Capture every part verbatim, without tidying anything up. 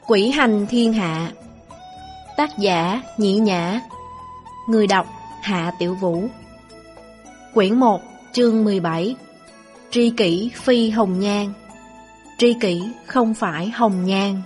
Quỷ hành thiên hạ. Tác giả Nhĩ Nhã. Người đọc Hạ Tiểu Vũ. Quyển một, chương mười bảy. Tri kỷ phi hồng nhan. Tri kỷ không phải hồng nhan.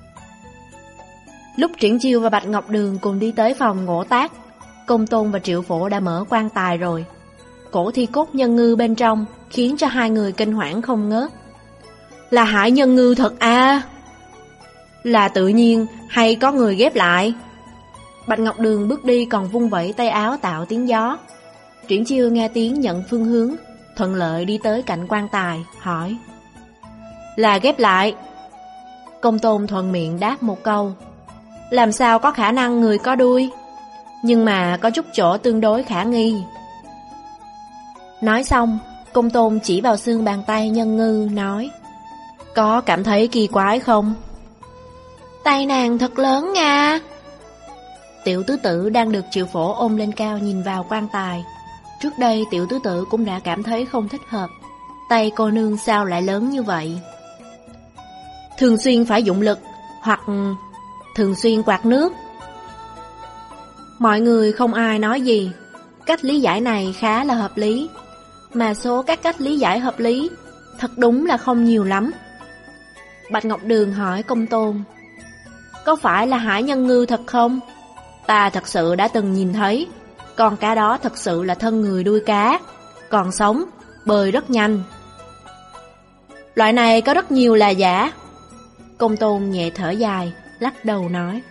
Lúc Triển Chiêu và Bạch Ngọc Đường cùng đi tới phòng Ngỗ Tác, Công Tôn và Triệu Phổ đã mở quan tài rồi. Cổ thi cốt nhân ngư bên trong khiến cho hai người kinh hoảng không ngớt. Là hải nhân ngư thật à? Là tự nhiên hay có người ghép lại? Bạch Ngọc Đường bước đi còn vung vẩy tay áo tạo tiếng gió. Triển Chiêu nghe tiếng nhận phương hướng, thuận lợi đi tới cạnh quan tài, hỏi: Là ghép lại? Công Tôn thuận miệng đáp một câu: Làm sao có khả năng người có đuôi? Nhưng mà có chút chỗ tương đối khả nghi. Nói xong, Công Tôn chỉ vào xương bàn tay nhân ngư, nói: Có cảm thấy kỳ quái không? Tay nàng thật lớn nha. Tiểu tứ tử đang được Triệu Phổ ôm lên cao nhìn vào quan tài. Trước đây tiểu tứ tử cũng đã cảm thấy không thích hợp. Tay cô nương sao lại lớn như vậy? Thường xuyên phải dụng lực, hoặc thường xuyên quạt nước. Mọi người không ai nói gì. Cách lý giải này khá là hợp lý. Mà số các cách lý giải hợp lý thật đúng là không nhiều lắm. Bạch Ngọc Đường hỏi Công Tôn: Có phải là hải nhân ngư thật không? Ta thật sự đã từng nhìn thấy. Con cá đó thật sự là thân người đuôi cá, còn sống, bơi rất nhanh. Loại này có rất nhiều là giả. Công Tôn nhẹ thở dài, lắc đầu nói: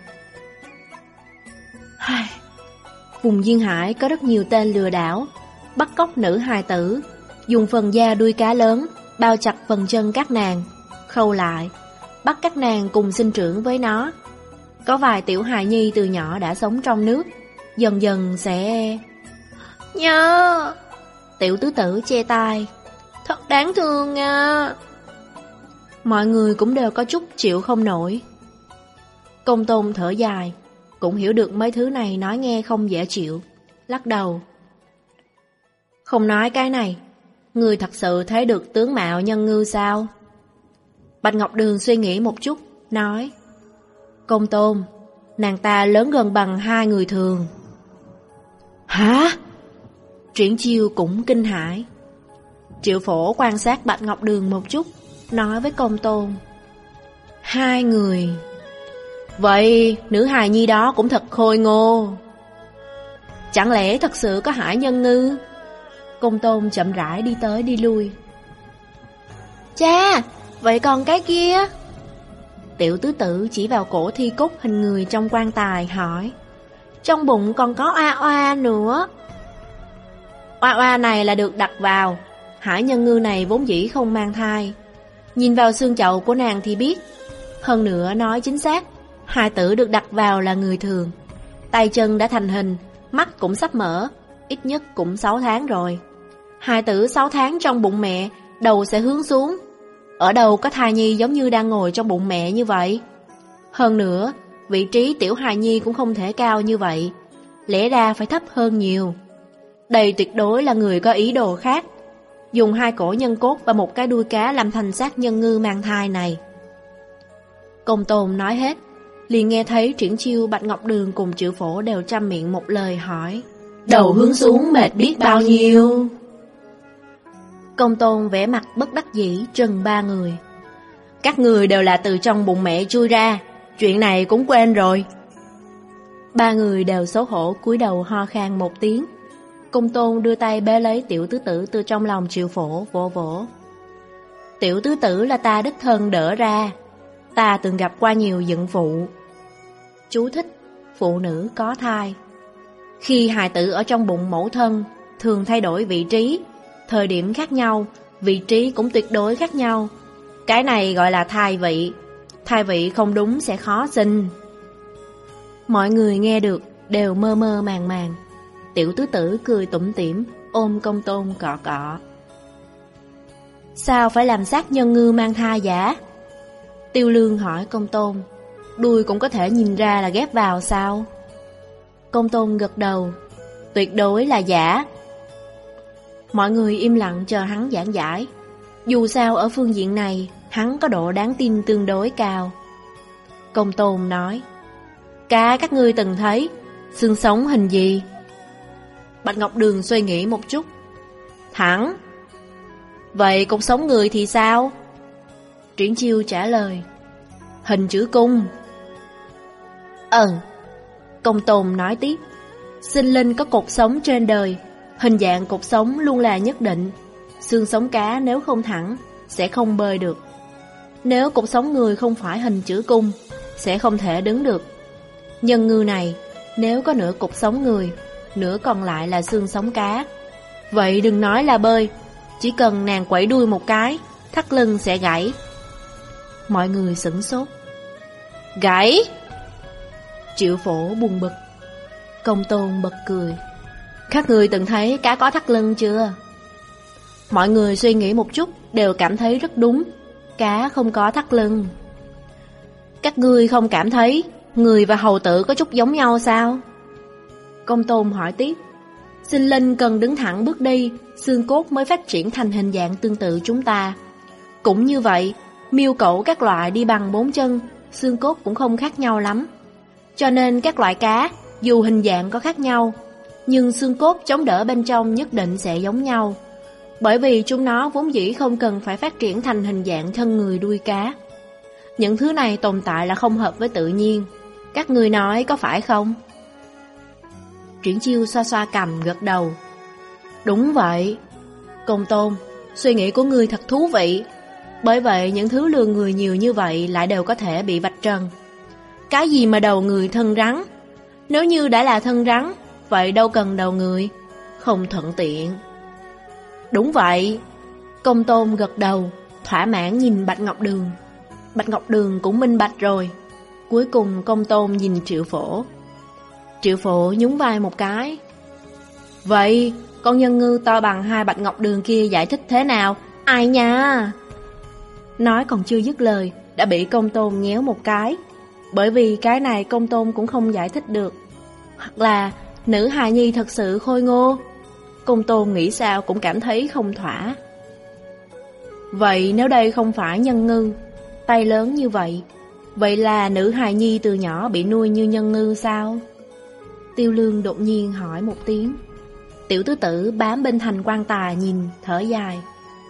Vùng duyên hải có rất nhiều tên lừa đảo, bắt cóc nữ hài tử, dùng phần da đuôi cá lớn bao chặt phần chân các nàng, khâu lại, bắt các nàng cùng sinh trưởng với nó. Có vài tiểu hài nhi từ nhỏ đã sống trong nước, dần dần sẽ... Nhớ! Tiểu tứ tử che tai: Thật đáng thương à. Mọi người cũng đều có chút chịu không nổi. Công Tôn thở dài, cũng hiểu được mấy thứ này nói nghe không dễ chịu, lắc đầu: Không nói cái này, người thật sự thấy được tướng mạo nhân ngư sao? Bạch Ngọc Đường suy nghĩ một chút, nói: Công Tôn, nàng ta lớn gần bằng hai người thường. Hả? Triển Chiêu cũng kinh hãi. Triệu Phổ quan sát Bạch Ngọc Đường một chút, nói với Công Tôn: Hai người. Vậy nữ hài nhi đó cũng thật khôi ngô. Chẳng lẽ thật sự có hải nhân ngư? Công Tôn chậm rãi đi tới đi lui. Cha, vậy còn cái kia? Tiểu tứ tử chỉ vào cổ thi cốt hình người trong quan tài, hỏi: Trong bụng còn có oa oa nữa. Oa oa này là được đặt vào. Hải nhân ngư này vốn dĩ không mang thai. Nhìn vào xương chậu của nàng thì biết. Hơn nữa nói chính xác, hài tử được đặt vào là người thường. Tay chân đã thành hình, mắt cũng sắp mở, ít nhất cũng sáu tháng rồi. Hài tử sáu tháng trong bụng mẹ, đầu sẽ hướng xuống. Ở đâu có thai nhi giống như đang ngồi trong bụng mẹ như vậy? Hơn nữa, vị trí tiểu hài nhi cũng không thể cao như vậy, lẽ ra phải thấp hơn nhiều. Đây tuyệt đối là người có ý đồ khác, dùng hai cổ nhân cốt và một cái đuôi cá làm thành xác nhân ngư mang thai này. Công Tôn nói hết, liền nghe thấy Triển Chiêu, Bạch Ngọc Đường cùng Triệu Phổ đều trăm miệng một lời hỏi: Đầu hướng xuống mệt biết bao nhiêu? Công Tôn vẻ mặt bất đắc dĩ trừng ba người: Các người đều là từ trong bụng mẹ chui ra, chuyện này cũng quên rồi. Ba người đều xấu hổ cúi đầu ho khan một tiếng. Công Tôn đưa tay bế lấy tiểu tứ tử từ trong lòng Triệu Phổ, vỗ vỗ: Tiểu tứ tử là ta đích thân đỡ ra. Ta từng gặp qua nhiều dựng phụ. Chú thích: phụ nữ có thai. Khi hài tử ở trong bụng mẫu thân, thường thay đổi vị trí, thời điểm khác nhau, vị trí cũng tuyệt đối khác nhau. Cái này gọi là thai vị. Thai vị không đúng sẽ khó sinh. Mọi người nghe được đều mơ mơ màng màng. Tiểu tứ tử cười tủm tỉm, ôm Công Tôn cọ cọ: Sao phải làm xác nhân ngư mang thai giả? Tiêu Lương hỏi Công Tôn: Đuôi cũng có thể nhìn ra là ghép vào sao? Công Tôn gật đầu: Tuyệt đối là giả. Mọi người im lặng chờ hắn giảng giải. Dù sao ở phương diện này, hắn có độ đáng tin tương đối cao. Công Tôn nói, cá các ngươi từng thấy, xương sống hình gì? Bạch Ngọc Đường suy nghĩ một chút. Thẳng. Vậy cột sống người thì sao? Triển Chiêu trả lời, hình chữ cung. Ừ. Công Tôn nói tiếp, sinh linh có cột sống trên đời, hình dạng cột sống luôn là nhất định. Xương sống cá nếu không thẳng, sẽ không bơi được. Nếu cột sống người không phải hình chữ cung, sẽ không thể đứng được. Nhân ngư này, nếu có nửa cột sống người, nửa còn lại là xương sống cá, vậy đừng nói là bơi, chỉ cần nàng quẩy đuôi một cái, thắt lưng sẽ gãy. Mọi người sửng sốt. Gãy? Triệu Phổ buồn bực. Công Tôn bật cười. Các người từng thấy cá có thắt lưng chưa? Mọi người suy nghĩ một chút, đều cảm thấy rất đúng. Cá không có thắt lưng. Các ngươi không cảm thấy người và hầu tử có chút giống nhau sao? Công Tôn hỏi tiếp. Sinh linh cần đứng thẳng bước đi, xương cốt mới phát triển thành hình dạng tương tự chúng ta. Cũng như vậy, miêu cẩu các loại đi bằng bốn chân, xương cốt cũng không khác nhau lắm. Cho nên các loại cá, dù hình dạng có khác nhau, nhưng xương cốt chống đỡ bên trong nhất định sẽ giống nhau. Bởi vì chúng nó vốn dĩ không cần phải phát triển thành hình dạng thân người đuôi cá. Những thứ này tồn tại là không hợp với tự nhiên. Các người nói có phải không? Triển Chiêu xoa xoa cằm gật đầu. Đúng vậy. Công Tôn, suy nghĩ của ngươi thật thú vị. Bởi vậy những thứ lừa người nhiều như vậy lại đều có thể bị vạch trần. Cái gì mà đầu người thân rắn? Nếu như đã là thân rắn, vậy đâu cần đầu người? Không thuận tiện. Đúng vậy. Công Tôn gật đầu, thỏa mãn nhìn Bạch Ngọc Đường. Bạch Ngọc Đường cũng minh bạch rồi. Cuối cùng Công Tôn nhìn Triệu Phổ. Triệu Phổ nhún vai một cái. Vậy con nhân ngư to bằng hai Bạch Ngọc Đường kia giải thích thế nào? Ai nha? Nói còn chưa dứt lời, đã bị Công Tôn nhéo một cái. Bởi vì cái này Công Tôn cũng không giải thích được. Hoặc là nữ hài nhi thật sự khôi ngô. Công Tôn nghĩ sao cũng cảm thấy không thỏa. Vậy nếu đây không phải nhân ngư, tay lớn như vậy, vậy là nữ hài nhi từ nhỏ bị nuôi như nhân ngư sao? Tiêu Lương đột nhiên hỏi một tiếng. Tiểu tứ tử bám bên thành quan tài nhìn, thở dài.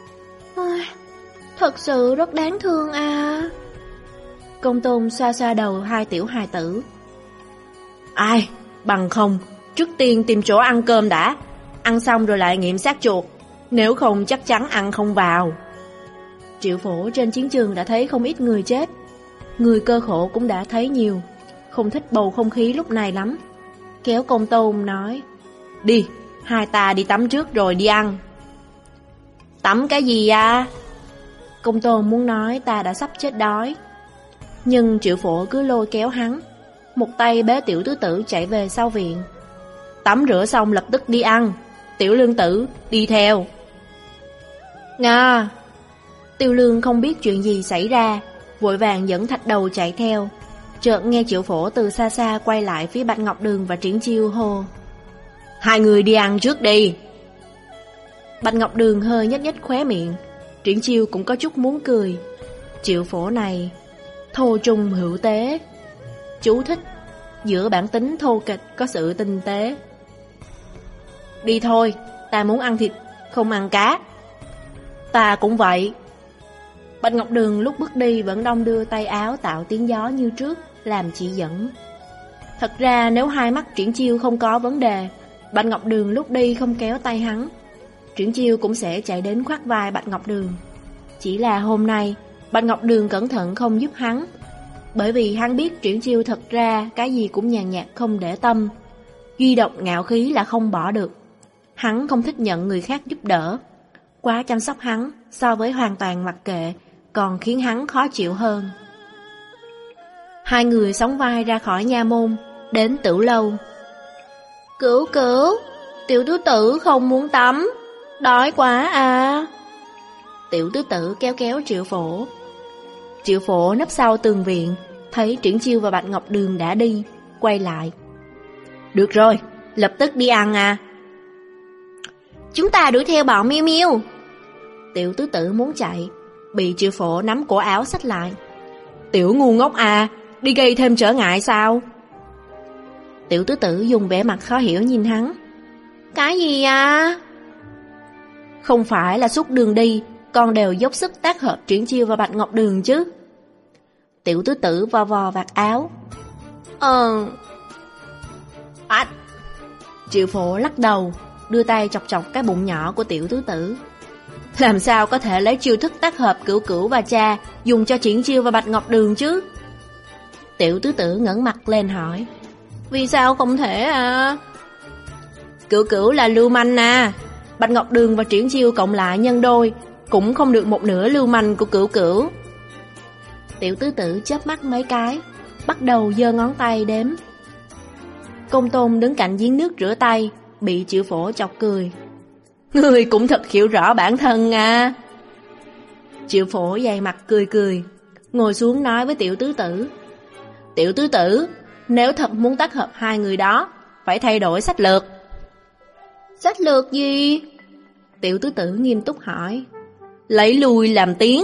Thật sự rất đáng thương à. Công Tôn xoa xoa đầu hai tiểu hài tử. Ai, bằng không, trước tiên tìm chỗ ăn cơm đã. Ăn xong rồi lại nghiệm xác chuột, nếu không chắc chắn ăn không vào. Triệu Phổ trên chiến trường đã thấy không ít người chết, người cơ khổ cũng đã thấy nhiều, không thích bầu không khí lúc này lắm. Kéo Công Tôn nói, đi, hai ta đi tắm trước rồi đi ăn. Tắm cái gì à? Công Tôn muốn nói ta đã sắp chết đói, nhưng Triệu Phổ cứ lôi kéo hắn, một tay bế tiểu tứ tử chạy về sau viện. Tắm rửa xong lập tức đi ăn. Tiểu Lương tử đi theo. Nga. Tiêu Lương không biết chuyện gì xảy ra, vội vàng dẫn Thạch Đầu chạy theo. Chợt nghe Triệu Phổ từ xa xa quay lại phía Bạch Ngọc Đường và Triển Chiêu hô, hai người đi ăn trước đi. Bạch Ngọc Đường hơi nhếch nhếch khóe miệng, Triển Chiêu cũng có chút muốn cười. Triệu Phổ này thô trung hữu tế. Chú thích: giữa bản tính thô kịch có sự tinh tế. Đi thôi, ta muốn ăn thịt, không ăn cá. Ta cũng vậy. Bạch Ngọc Đường lúc bước đi vẫn đong đưa tay áo tạo tiếng gió như trước, làm chỉ dẫn. Thật ra nếu hai mắt Triển Chiêu không có vấn đề, Bạch Ngọc Đường lúc đi không kéo tay hắn, Triển Chiêu cũng sẽ chạy đến khoác vai Bạch Ngọc Đường. Chỉ là hôm nay Bạch Ngọc Đường cẩn thận không giúp hắn, bởi vì hắn biết Triển Chiêu thật ra cái gì cũng nhàn nhạt không để tâm, duy độc ngạo khí là không bỏ được. Hắn không thích nhận người khác giúp đỡ, quá chăm sóc hắn so với hoàn toàn mặc kệ còn khiến hắn khó chịu hơn. Hai người sóng vai ra khỏi nha môn, đến Tửu lâu. Cứu cứu, tiểu tứ tử không muốn tắm, đói quá à. Tiểu tứ tử kéo kéo Triệu Phổ. Triệu Phổ nấp sau tường viện, thấy Triển Chiêu và Bạch Ngọc Đường đã đi, quay lại. Được rồi, lập tức đi ăn à. Chúng ta đuổi theo bọn Miêu Miêu. Tiểu tứ tử muốn chạy, bị Triệu Phổ nắm cổ áo xách lại. Tiểu ngu ngốc à, đi gây thêm trở ngại sao? Tiểu tứ tử dùng vẻ mặt khó hiểu nhìn hắn. Cái gì à? Không phải là suốt đường đi con đều dốc sức tác hợp Triển Chiêu và Bạch Ngọc Đường chứ? Tiểu tứ tử vo vo vạt áo. Ờ... Ách! Triệu Phổ lắc đầu, đưa tay chọc chọc cái bụng nhỏ của tiểu tứ tử. Làm sao có thể lấy chiêu thức tác hợp Cửu Cửu và cha dùng cho Triển Chiêu và Bạch Ngọc Đường chứ? Tiểu tứ tử ngẩng mặt lên hỏi. Vì sao không thể à? Cửu Cửu là lưu manh à, Bạch Ngọc Đường và Triển Chiêu cộng lại nhân đôi cũng không được một nửa lưu manh của Cửu Cửu. Tiểu tứ tử chớp mắt mấy cái, bắt đầu giơ ngón tay đếm. Công Tôn đứng cạnh giếng nước rửa tay, bị Triệu Phổ chọc cười. Ngươi cũng thật hiểu rõ bản thân à. Triệu Phổ dày mặt cười cười, ngồi xuống nói với tiểu tứ tử. Tiểu tứ tử, nếu thật muốn tác hợp hai người đó, phải thay đổi sách lược. Sách lược gì? Tiểu tứ tử nghiêm túc hỏi. Lấy lui làm tiến.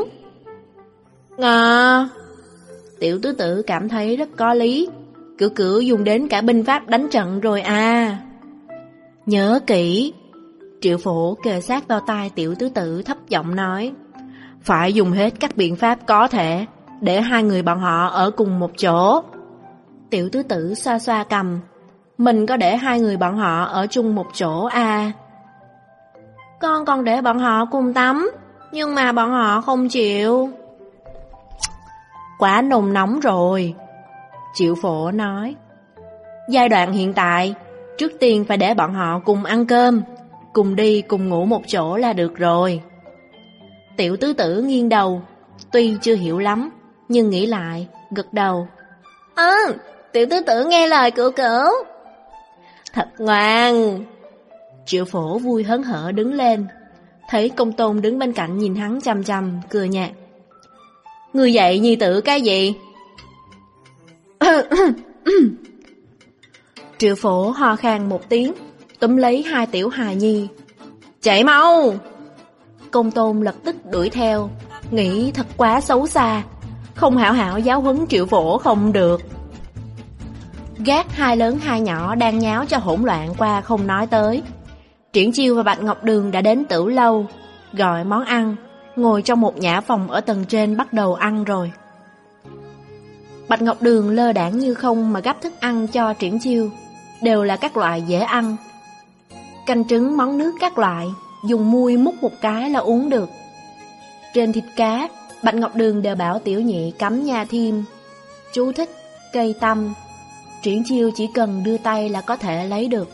À... Tiểu tứ tử cảm thấy rất có lý. Cửu Cửu dùng đến cả binh pháp đánh trận rồi à. Nhớ kỹ. Triệu Phổ kề sát vào tai tiểu tứ tử thấp giọng nói. Phải dùng hết các biện pháp có thể để hai người bọn họ ở cùng một chỗ. Tiểu tứ tử xoa xoa cằm. Mình có để hai người bọn họ ở chung một chỗ à? Con còn để bọn họ cùng tắm, nhưng mà bọn họ không chịu. Quá nồng nóng rồi. Triệu Phổ nói. Giai đoạn hiện tại, trước tiên phải để bọn họ cùng ăn cơm, cùng đi cùng ngủ một chỗ là được rồi. Tiểu tứ tử nghiêng đầu, tuy chưa hiểu lắm, nhưng nghĩ lại, gật đầu. À, tiểu tứ tử nghe lời Cửu Cửu. Thật ngoan. Triệu Phổ vui hớn hở đứng lên, thấy Công Tôn đứng bên cạnh nhìn hắn chằm chằm, cười nhạt. Ngươi dạy nhi tử cái gì? Triệu Phổ ho khan một tiếng, túm lấy hai tiểu hài nhi. Chạy mau! Công Tôn lập tức đuổi theo, nghĩ thật quá xấu xa, không hảo hảo giáo huấn Triệu Phổ không được. Gác hai lớn hai nhỏ đang nháo cho hỗn loạn qua không nói tới. Triển Chiêu và Bạch Ngọc Đường đã đến Tử Lâu, gọi món ăn, ngồi trong một nhã phòng ở tầng trên bắt đầu ăn rồi. Bạch Ngọc Đường lơ đãng như không mà gắp thức ăn cho Triển Chiêu, đều là các loại dễ ăn. Canh trứng món nước các loại, dùng muôi múc một cái là uống được. Trên thịt cá, Bạch Ngọc Đường đều bảo tiểu nhị cắm nha thêm. Chú thích, cây tăm. Triển Chiêu chỉ cần đưa tay là có thể lấy được.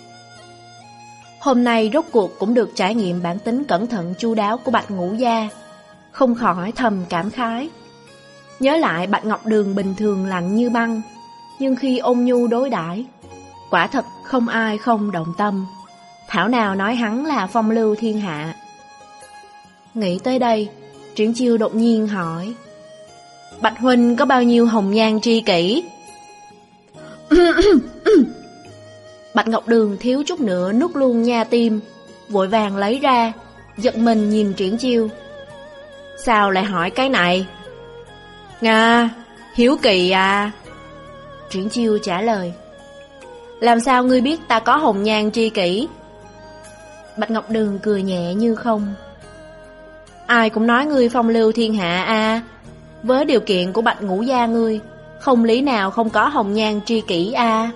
Hôm nay rốt cuộc cũng được trải nghiệm bản tính cẩn thận chu đáo của Bạch Ngũ Gia, không khỏi thầm cảm khái. Nhớ lại Bạch Ngọc Đường bình thường lạnh như băng, nhưng khi ôn nhu đối đãi, quả thật không ai không động tâm. Thảo nào nói hắn là phong lưu thiên hạ. Nghĩ tới đây, Triển Chiêu đột nhiên hỏi. Bạch huynh có bao nhiêu hồng nhan tri kỷ? Bạch Ngọc Đường thiếu chút nữa nuốt luôn nha tim, vội vàng lấy ra, giật mình nhìn Triển Chiêu. Sao lại hỏi cái này? Nga, hiếu kỳ à? Triển Chiêu trả lời. Làm sao ngươi biết ta có hồng nhan tri kỷ? Bạch Ngọc Đường cười nhẹ như không. Ai cũng nói ngươi phong lưu thiên hạ à. Với điều kiện của Bạch Ngũ Gia ngươi, không lý nào không có hồng nhan tri kỷ à.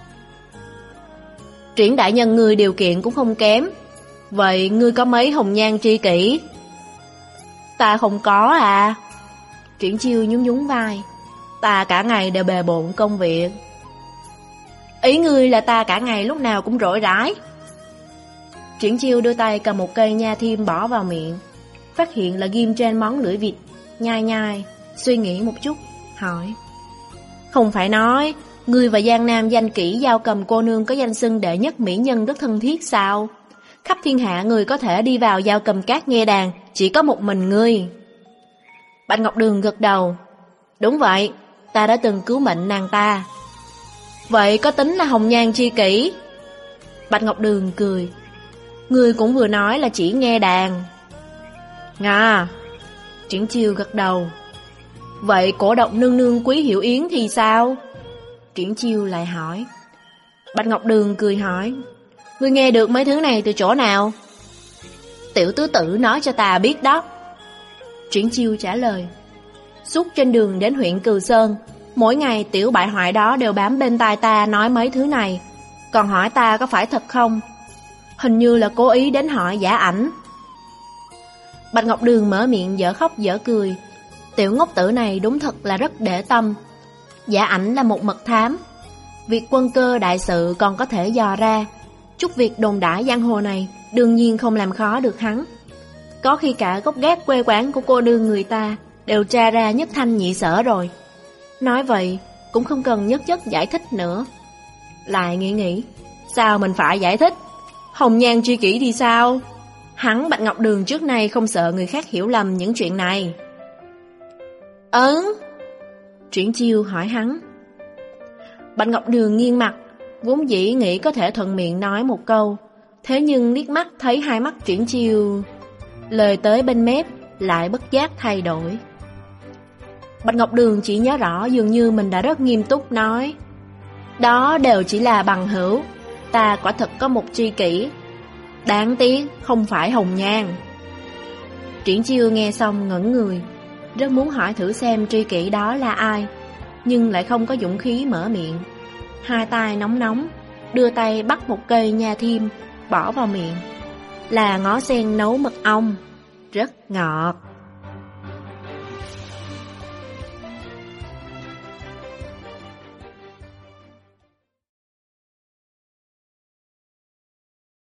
Triển đại nhân ngươi điều kiện cũng không kém. Vậy ngươi có mấy hồng nhan tri kỷ? Ta không có à. Triển Chiêu nhún nhún vai. Ta cả ngày đều bề bộn công việc. Ý ngươi là ta cả ngày lúc nào cũng rỗi rãi. Triển Chiêu đưa tay cầm một cây nha thiêm bỏ vào miệng, phát hiện là ghim trên món lưỡi vịt, nhai nhai, suy nghĩ một chút, hỏi. Không phải nói, ngươi và Giang Nam danh kỹ Giao Cầm cô nương có danh xưng đệ nhất mỹ nhân rất thân thiết sao? Khắp thiên hạ người có thể đi vào Giao Cầm Các nghe đàn, chỉ có một mình ngươi. Bạch Ngọc Đường gật đầu. Đúng vậy, ta đã từng cứu mệnh nàng ta. Vậy có tính là hồng nhan tri kỷ? Bạch Ngọc Đường cười. Ngươi cũng vừa nói là chỉ nghe đàn. Nga. Triển Chiêu gật đầu. Vậy cổ độc nương nương Quý Hiểu Yến thì sao? Triển Chiêu lại hỏi. Bạch Ngọc Đường cười hỏi, ngươi nghe được mấy thứ này từ chỗ nào? Tiểu tứ tử nói cho ta biết đó. Triển Chiêu trả lời. Suốt trên đường đến huyện Cừ Sơn, mỗi ngày tiểu bại hoại đó đều bám bên tai ta nói mấy thứ này, còn hỏi ta có phải thật không. Hình như là cố ý đến hỏi Giả Ảnh. Bạch Ngọc Đường mở miệng dở khóc dở cười. Tiểu ngốc tử này đúng thật là rất để tâm. Giả Ảnh là một mật thám, việc quân cơ đại sự còn có thể dò ra, chút việc đồn đãi giang hồ này đương nhiên không làm khó được hắn. Có khi cả gốc gác quê quán của cô nương người ta đều tra ra nhất thanh nhị sở rồi. Nói vậy cũng không cần nhất chất giải thích nữa. Lại nghĩ nghĩ, sao mình phải giải thích? Hồng Nhan tri kỷ thì sao? Hắn Bạch Ngọc Đường trước nay không sợ người khác hiểu lầm những chuyện này. Ừ? Triển Chiêu hỏi hắn. Bạch Ngọc Đường nghiêng mặt, vốn dĩ nghĩ có thể thuận miệng nói một câu, thế nhưng liếc mắt thấy hai mắt Triển Chiêu, lời tới bên mép lại bất giác thay đổi. Bạch Ngọc Đường chỉ nhớ rõ dường như mình đã rất nghiêm túc nói, đó đều chỉ là bằng hữu, ta quả thật có một tri kỷ, đáng tiếc không phải Hồng Nhan. Triển Chiêu nghe xong ngẩn người, rất muốn hỏi thử xem tri kỷ đó là ai, nhưng lại không có dũng khí mở miệng. Hai tay nóng nóng, đưa tay bắt một cây nha thiêm, bỏ vào miệng. Là ngó sen nấu mật ong, rất ngọt.